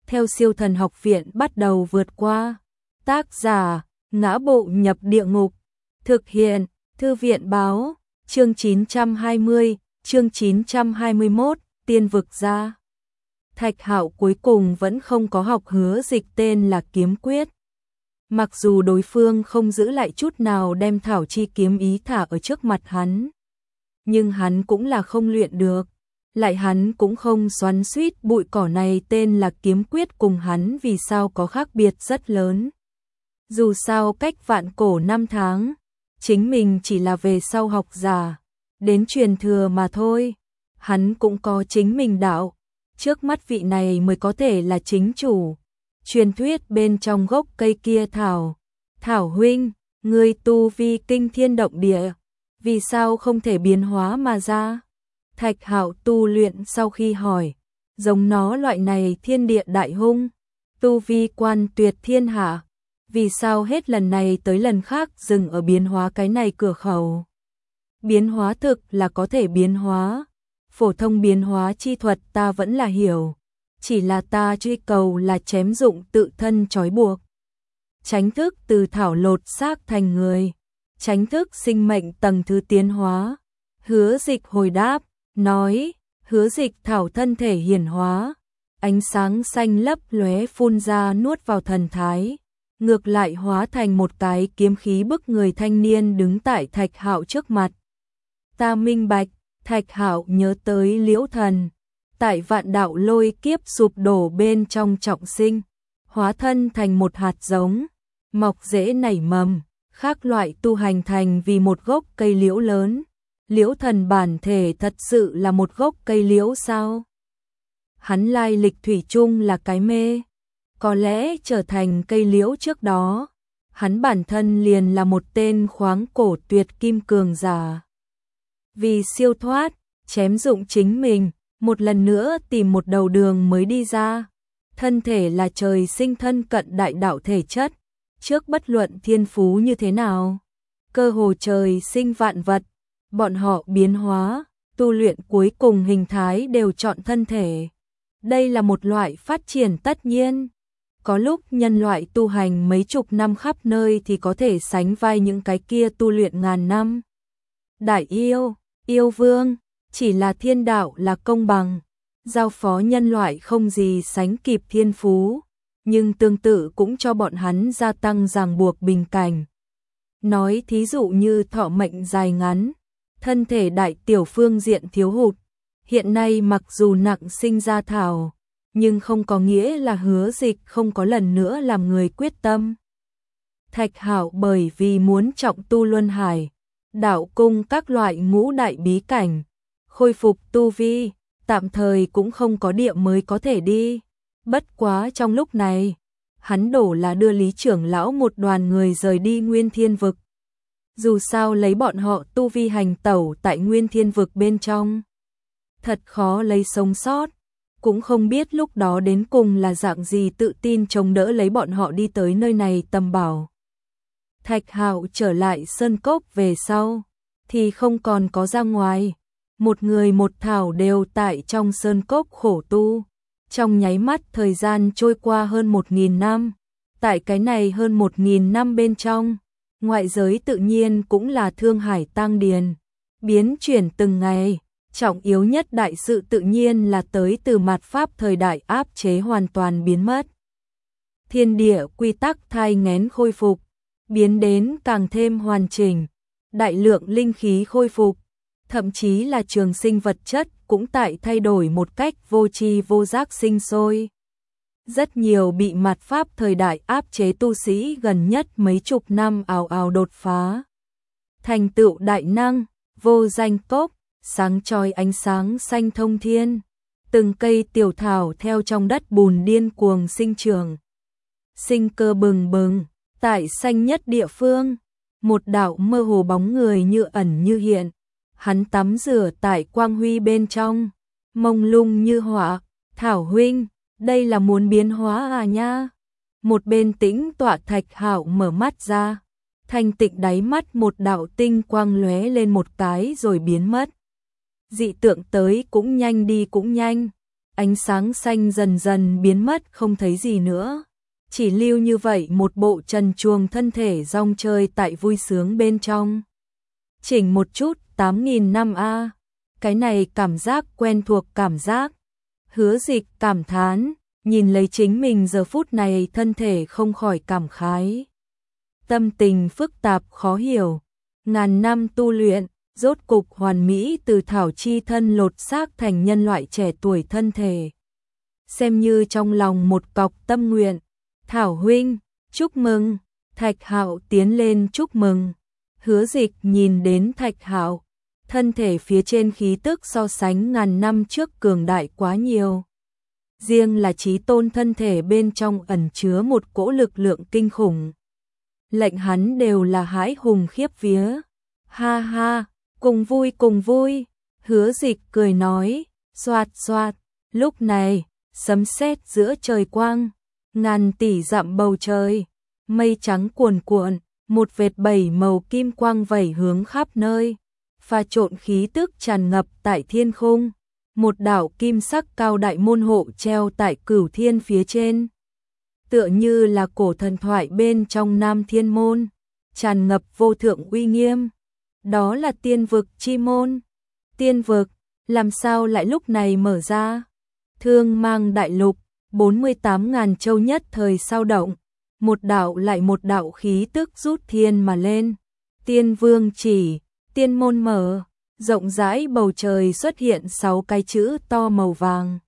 theo Siêu Thần Học Viện bắt đầu vượt qua. Tác giả: Ngã Bộ Nhập Địa Ngục. Thực hiện: Thư viện báo. Chương 920, chương 921, Tiên vực ra. Thạch Hạo cuối cùng vẫn không có học Hứa Dịch tên là kiếm quyết. Mặc dù đối phương không giữ lại chút nào đem Thảo Chi kiếm ý thả ở trước mặt hắn, nhưng hắn cũng là không luyện được. Lại hắn cũng không xoắn xuýt bụi cỏ này tên là kiếm quyết cùng hắn vì sao có khác biệt rất lớn. Dù sao cách vạn cổ năm tháng, chính mình chỉ là về sau học giả, đến truyền thừa mà thôi. Hắn cũng có chính mình đạo, trước mắt vị này mới có thể là chính chủ. Truyền thuyết bên trong gốc cây kia Thảo, Thảo huynh, ngươi tu vi kinh thiên động địa, vì sao không thể biến hóa mà ra? Thạch Hạo tu luyện sau khi hỏi, giống nó loại này thiên địa đại hung, tu vi quan tuyệt thiên hạ, vì sao hết lần này tới lần khác dừng ở biến hóa cái này cửa khẩu? Biến hóa thực là có thể biến hóa, phổ thông biến hóa chi thuật ta vẫn là hiểu, chỉ là ta truy cầu là chém dụng tự thân trói buộc. Tránh thức từ thảo lột xác thành người, tránh thức sinh mệnh tầng thứ tiến hóa. Hứa Dịch hồi đáp, nói, Hứa Dịch thảo thân thể hiển hóa, ánh sáng xanh lấp lóe phun ra nuốt vào thần thái, ngược lại hóa thành một cái kiếm khí bức người thanh niên đứng tại Thạch Hạo trước mặt. Ta minh bạch. Thạch Hạo nhớ tới Liễu Thần, tại vạn đạo lôi kiếp sụp đổ bên trong trọng sinh, hóa thân thành một hạt giống, mọc rễ nảy mầm, khác loại tu hành thành vì một gốc cây liễu lớn. Liễu Thần bản thể thật sự là một gốc cây liễu sao? Hắn lai lịch thủy chung là cái mê, có lẽ trở thành cây liễu trước đó, hắn bản thân liền là một tên khoáng cổ tuyệt kim cường giả. Vì siêu thoát, chém dụng chính mình, một lần nữa tìm một đầu đường mới đi ra. Thân thể là trời sinh thân cận đại đạo thể chất, trước bất luận thiên phú như thế nào, cơ hồ trời sinh vạn vật, bọn họ biến hóa, tu luyện cuối cùng hình thái đều chọn thân thể. Đây là một loại phát triển tất nhiên. Có lúc nhân loại tu hành mấy chục năm khắp nơi thì có thể sánh vai những cái kia tu luyện ngàn năm. Đại yêu, yêu vương, chỉ là thiên đạo là công bằng, giao phó nhân loại không gì sánh kịp thiên phú, nhưng tương tự cũng cho bọn hắn gia tăng ràng buộc bình cảnh. Nói thí dụ như thọ mệnh dài ngắn, thân thể đại tiểu phương diện thiếu hụt, hiện nay mặc dù nặng sinh ra thảo, nhưng không có nghĩa là Hứa Dịch không có lần nữa làm người quyết tâm. Thạch Hạo bởi vì muốn trọng tu luân hải, đạo cung các loại ngũ đại bí cảnh, khôi phục tu vi, tạm thời cũng không có địa mới có thể đi. Bất quá trong lúc này, hắn đổ là đưa Lý trưởng lão một đoàn người rời đi Nguyên Thiên vực. Dù sao lấy bọn họ tu vi hành tẩu tại Nguyên Thiên vực bên trong, thật khó lấy sống sót, cũng không biết lúc đó đến cùng là dạng gì tự tin chống đỡ lấy bọn họ đi tới nơi này tầm bảo. Thạch Hạo trở lại sơn cốc về sau, thì không còn có ra ngoài. Một người một thảo đều tại trong sơn cốc khổ tu. Trong nháy mắt thời gian trôi qua hơn 1000 năm. Tại cái này hơn 1000 năm bên trong, ngoại giới tự nhiên cũng là thương hải tang điền, biến chuyển từng ngày. Trọng yếu nhất đại sự tự nhiên là tới từ mạt pháp thời đại áp chế hoàn toàn biến mất. Thiên địa quy tắc thai nghén khôi phục, biến đến càng thêm hoàn chỉnh, đại lượng linh khí khôi phục, thậm chí là trường sinh vật chất cũng tại thay đổi một cách vô tri vô giác sinh sôi. Rất nhiều bị mạt pháp thời đại áp chế tu sĩ gần nhất mấy chục năm ào ào đột phá, thành tựu đại năng, vô danh cốc, sáng chói ánh sáng xanh thông thiên, từng cây tiểu thảo theo trong đất bùn điên cuồng sinh trưởng, sinh cơ bừng bừng. Tại xanh nhất địa phương, một đạo mơ hồ bóng người như ẩn như hiện, hắn tắm rửa tại quang huy bên trong, mông lung như họa. Thảo huynh, đây là muốn biến hóa à nha? Một bên tĩnh tọa Thạch Hạo mở mắt ra, thanh tịnh đáy mắt một đạo tinh quang lóe lên một cái rồi biến mất. Dị tượng tới cũng nhanh đi cũng nhanh, ánh sáng xanh dần dần biến mất không thấy gì nữa. Chỉ lưu như vậy một bộ trần truồng thân thể rong chơi tại vui sướng bên trong. Chỉnh một chút, 8.000 năm a. Cái này cảm giác quen thuộc cảm giác. Hứa Dịch cảm thán, nhìn lấy chính mình giờ phút này thân thể không khỏi cảm khái. Tâm tình phức tạp khó hiểu, ngàn năm tu luyện, rốt cục hoàn mỹ từ thảo chi thân lột xác thành nhân loại trẻ tuổi thân thể. Xem như trong lòng một cọc tâm nguyện. Thảo huynh, chúc mừng. Thạch Hạo tiến lên chúc mừng. Hứa Dịch nhìn đến Thạch Hạo, thân thể phía trên khí tức so sánh ngàn năm trước cường đại quá nhiều. Riêng là chí tôn thân thể bên trong ẩn chứa một cỗ lực lượng kinh khủng. Lệnh hắn đều là hãi hùng khiếp vía. Ha ha, cùng vui cùng vui. Hứa Dịch cười nói, xoạt xoạt. Lúc này, sấm sét giữa trời quang, ngàn tỷ dặm bầu trời, mây trắng cuồn cuộn, một vệt bảy màu kim quang vẩy hướng khắp nơi, pha trộn khí tức tràn ngập tại thiên khung. Một đạo kim sắc cao đại môn hộ treo tại cửu thiên phía trên, tựa như là cổ thần thoại bên trong Nam Thiên môn, tràn ngập vô thượng uy nghiêm. Đó là tiên vực chi môn. Tiên vực, làm sao lại lúc này mở ra? Thương Mang đại lục, 48.000 châu nhất thời sao động, một đạo lại một đạo khí tức rút thiên mà lên. Tiên vương chỉ, tiên môn mở, rộng rãi bầu trời xuất hiện 6 cái chữ to màu vàng.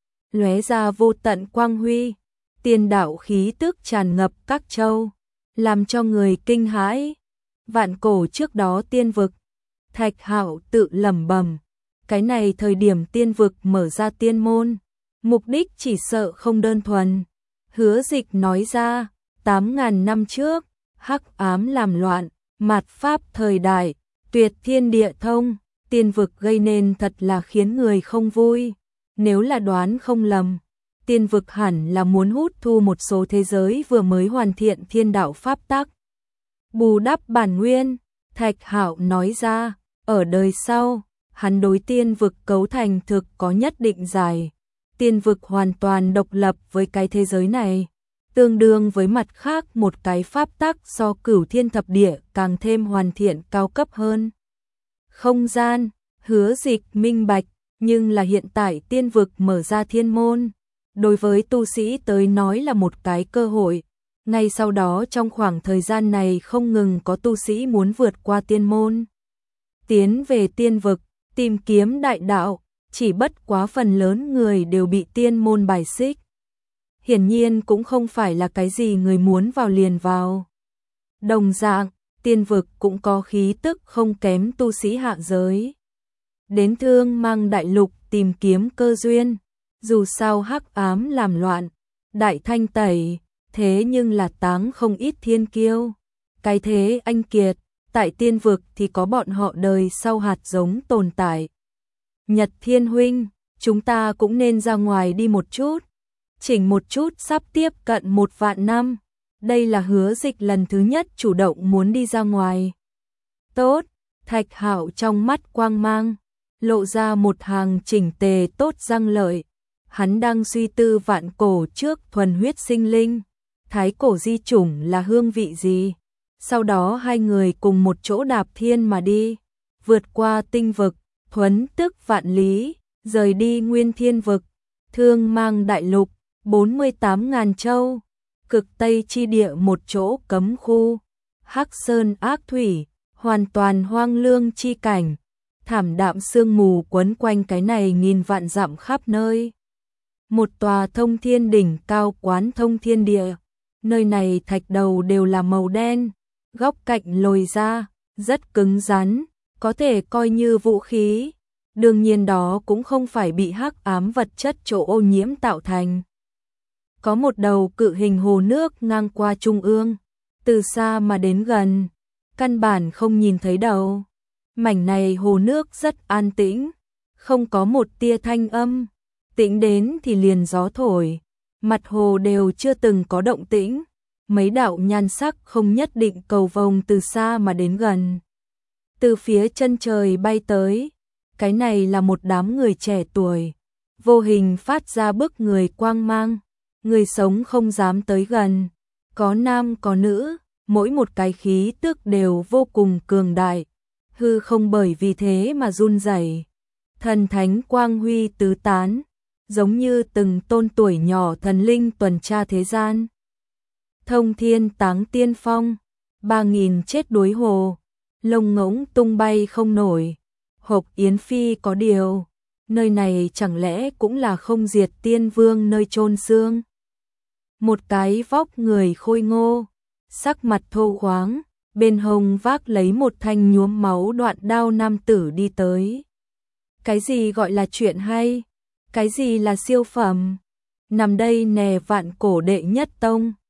Lóe ra vô tận quang huy, tiên đạo khí tức tràn ngập các châu, làm cho người kinh hãi. Vạn cổ trước đó tiên vực, Thạch Hạo tự lẩm bẩm, cái này thời điểm tiên vực mở ra tiên môn, mục đích chỉ sợ không đơn thuần. Hứa Dịch nói ra, 8.000 năm trước, hắc ám làm loạn, mạt pháp thời đại, tuyệt thiên địa thông, tiên vực gây nên thật là khiến người không vui. Nếu là đoán không lầm, tiên vực hẳn là muốn hút thu một số thế giới vừa mới hoàn thiện thiên đạo pháp tắc, bù đắp bản nguyên. Thạch Hạo nói ra, ở đời sau, hắn đối tiên vực cấu thành thực có nhất định giải. Tiên vực hoàn toàn độc lập với cái thế giới này, tương đương với mặt khác một cái pháp tắc so cửu thiên thập địa càng thêm hoàn thiện cao cấp hơn. Không gian, Hứa Dịch minh bạch, nhưng là hiện tại tiên vực mở ra thiên môn, đối với tu sĩ tới nói là một cái cơ hội. Ngay sau đó trong khoảng thời gian này không ngừng có tu sĩ muốn vượt qua tiên môn, tiến về tiên vực, tìm kiếm đại đạo, chỉ bất quá phần lớn người đều bị tiên môn bài xích. Hiển nhiên cũng không phải là cái gì người muốn vào liền vào. Đồng dạng, tiên vực cũng có khí tức không kém tu sĩ hạ giới. Đến Thương Mang đại lục tìm kiếm cơ duyên, dù sao hắc ám làm loạn, đại thanh tẩy, thế nhưng là táng không ít thiên kiêu. Cái thế anh kiệt, tại tiên vực thì có bọn họ đời sau hạt giống tồn tại. Nhật Thiên huynh, chúng ta cũng nên ra ngoài đi một chút. Chỉnh một chút sắp tiếp cận 1 vạn năm. Đây là Hứa Dịch lần thứ nhất chủ động muốn đi ra ngoài. Tốt, Thạch Hạo trong mắt quang mang, lộ ra một hàng chỉnh tề tốt răng lợi. Hắn đang suy tư vạn cổ trước thuần huyết sinh linh, thái cổ di chủng là hương vị gì. Sau đó hai người cùng một chỗ đạp thiên mà đi, vượt qua tinh vực, thuấn tức vạn lý, rời đi nguyên thiên vực. Thương Mang đại lục, 48.000 châu, cực tây chi địa một chỗ cấm khu, Hắc Sơn ác thủy, hoàn toàn hoang lương chi cảnh, thảm đạm sương mù quấn quanh cái này nghìn vạn dặm khắp nơi. Một tòa thông thiên đỉnh cao quán thông thiên địa, nơi này thạch đầu đều là màu đen, góc cạnh lồi ra, rất cứng rắn, có thể coi như vũ khí. Đương nhiên đó cũng không phải bị hắc ám vật chất chỗ ô nhiễm tạo thành. Có một đầu cự hình hồ nước ngang qua trung ương, từ xa mà đến gần, căn bản không nhìn thấy đầu. Mảnh này hồ nước rất an tĩnh, không có một tia thanh âm, tĩnh đến thì liền gió thổi, mặt hồ đều chưa từng có động tĩnh. Mấy đạo nhan sắc không nhất định cầu vồng từ xa mà đến gần, từ phía chân trời bay tới. Cái này là một đám người trẻ tuổi, vô hình phát ra bức người quang mang, người sống không dám tới gần, có nam có nữ, mỗi một cái khí tức đều vô cùng cường đại, hư không bởi vì thế mà run rẩy. Thần thánh quang huy tứ tán, giống như từng tôn tuổi nhỏ thần linh tuần tra thế gian. Thông thiên táng tiên phong, 3000 chết đuối hồ, lông ngỗng tung bay không nổi, hộp yến phi có điều, nơi này chẳng lẽ cũng là không diệt tiên vương nơi chôn xương. Một cái vóc người khôi ngô, sắc mặt thô khoáng, bên hông vác lấy một thanh nhuốm máu đoạn đao nam tử đi tới. Cái gì gọi là chuyện hay? Cái gì là siêu phẩm? Nằm đây nè vạn cổ đệ nhất tông,